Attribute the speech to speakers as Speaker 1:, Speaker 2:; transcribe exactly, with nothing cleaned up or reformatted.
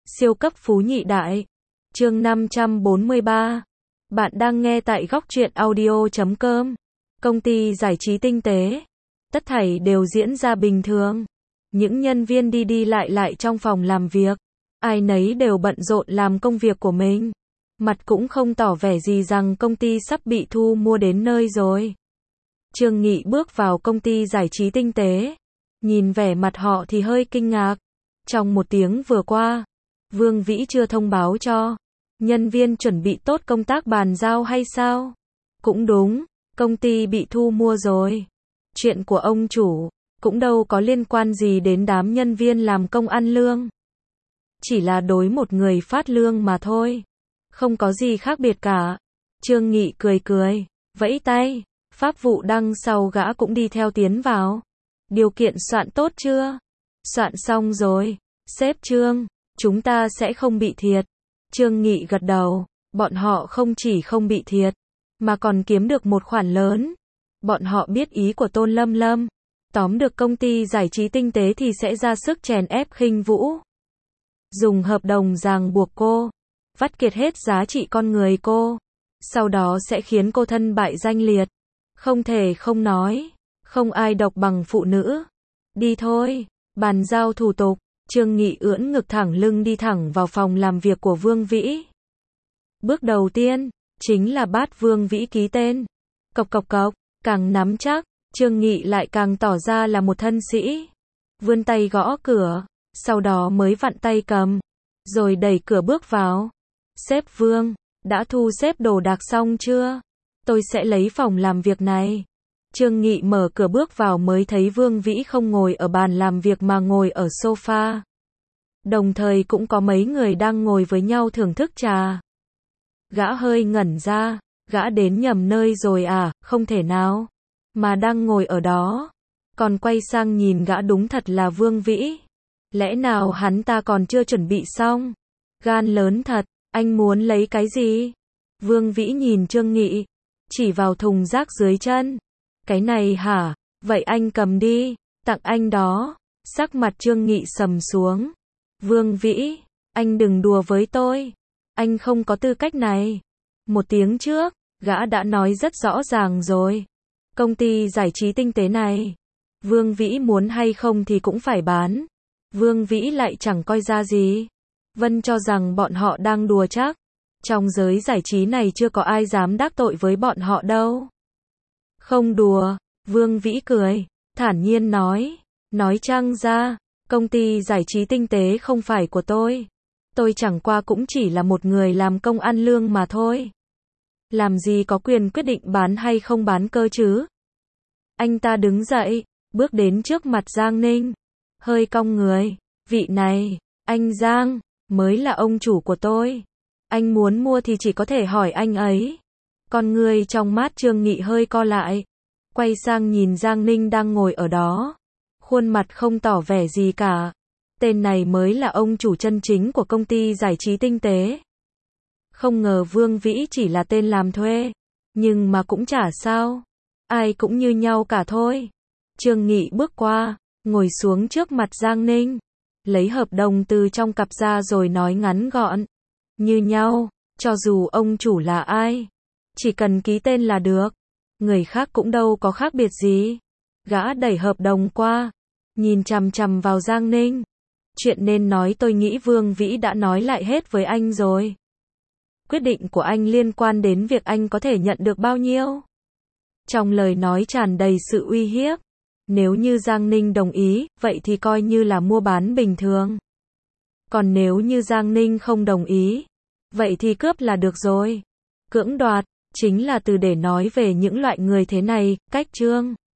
Speaker 1: Siêu cấp phú nhị đại. Chương năm trăm bốn mươi ba. Bạn đang nghe tại góc truyện audio chấm com. Công ty giải trí tinh tế. Tất thảy đều diễn ra bình thường. Những nhân viên đi đi lại lại trong phòng làm việc. Ai nấy đều bận rộn làm công việc của mình. Mặt cũng không tỏ vẻ gì rằng công ty sắp bị thu mua đến nơi rồi. Trương Nghị bước vào công ty giải trí tinh tế. Nhìn vẻ mặt họ thì hơi kinh ngạc. Trong một tiếng vừa qua, Vương Vĩ chưa thông báo cho nhân viên chuẩn bị tốt công tác bàn giao hay sao? Cũng đúng, công ty bị thu mua rồi. Chuyện của ông chủ cũng đâu có liên quan gì đến đám nhân viên làm công ăn lương. Chỉ là đối một người phát lương mà thôi. Không có gì khác biệt cả. Trương Nghị cười cười, vẫy tay. Pháp vụ đằng sau gã cũng đi theo tiến vào. Điều kiện soạn tốt chưa? Soạn xong rồi. Sếp Trương, chúng ta sẽ không bị thiệt. Trương Nghị gật đầu. Bọn họ không chỉ không bị thiệt, mà còn kiếm được một khoản lớn. Bọn họ biết ý của Tôn Lâm Lâm. Tóm được công ty giải trí tinh tế thì sẽ ra sức chèn ép Khinh Vũ. Dùng hợp đồng ràng buộc cô. Vắt kiệt hết giá trị con người cô. Sau đó sẽ khiến cô thân bại danh liệt. Không thể không nói. Không ai độc bằng phụ nữ. Đi thôi. Bàn giao thủ tục. Trương Nghị ưỡn ngực thẳng lưng đi thẳng vào phòng làm việc của Vương Vĩ. Bước đầu tiên, chính là bắt Vương Vĩ ký tên. Cộc cộc cộc, càng nắm chắc, Trương Nghị lại càng tỏ ra là một thân sĩ. Vươn tay gõ cửa, sau đó mới vặn tay cầm, rồi đẩy cửa bước vào. Sếp Vương, đã thu xếp đồ đạc xong chưa? Tôi sẽ lấy phòng làm việc này. Trương Nghị mở cửa bước vào mới thấy Vương Vĩ không ngồi ở bàn làm việc mà ngồi ở sofa. Đồng thời cũng có mấy người đang ngồi với nhau thưởng thức trà. Gã hơi ngẩn ra, gã đến nhầm nơi rồi à, không thể nào. Mà đang ngồi ở đó. Còn quay sang nhìn gã đúng thật là Vương Vĩ. Lẽ nào hắn ta còn chưa chuẩn bị xong? Gan lớn thật, anh muốn lấy cái gì? Vương Vĩ nhìn Trương Nghị, chỉ vào thùng rác dưới chân. Cái này hả? Vậy anh cầm đi, tặng anh đó. Sắc mặt Trương Nghị sầm xuống. Vương Vĩ, anh đừng đùa với tôi. Anh không có tư cách này. Một tiếng trước, gã đã nói rất rõ ràng rồi. Công ty giải trí tinh tế này, Vương Vĩ muốn hay không thì cũng phải bán. Vương Vĩ lại chẳng coi ra gì. Vân cho rằng bọn họ đang đùa chắc. Trong giới giải trí này chưa có ai dám đắc tội với bọn họ đâu. Không đùa, Vương Vĩ cười, thản nhiên nói. Nói chăng ra, công ty giải trí tinh tế không phải của tôi. Tôi chẳng qua cũng chỉ là một người làm công ăn lương mà thôi. Làm gì có quyền quyết định bán hay không bán cơ chứ? Anh ta đứng dậy, bước đến trước mặt Giang Ninh. Hơi cong người, vị này, anh Giang, mới là ông chủ của tôi. Anh muốn mua thì chỉ có thể hỏi anh ấy. Con người trong mắt Trương Nghị hơi co lại. Quay sang nhìn Giang Ninh đang ngồi ở đó. Khuôn mặt không tỏ vẻ gì cả. Tên này mới là ông chủ chân chính của công ty giải trí tinh tế. Không ngờ Vương Vĩ chỉ là tên làm thuê. Nhưng mà cũng chả sao. Ai cũng như nhau cả thôi. Trương Nghị bước qua, ngồi xuống trước mặt Giang Ninh. Lấy hợp đồng từ trong cặp ra rồi nói ngắn gọn. Như nhau, cho dù ông chủ là ai. Chỉ cần ký tên là được. Người khác cũng đâu có khác biệt gì. Gã đẩy hợp đồng qua. Nhìn chằm chằm vào Giang Ninh. Chuyện nên nói tôi nghĩ Vương Vĩ đã nói lại hết với anh rồi. Quyết định của anh liên quan đến việc anh có thể nhận được bao nhiêu. Trong lời nói tràn đầy sự uy hiếp. Nếu như Giang Ninh đồng ý, vậy thì coi như là mua bán bình thường. Còn nếu như Giang Ninh không đồng ý, vậy thì cướp là được rồi. Cưỡng đoạt, chính là từ để nói về những loại người thế này, cách Trương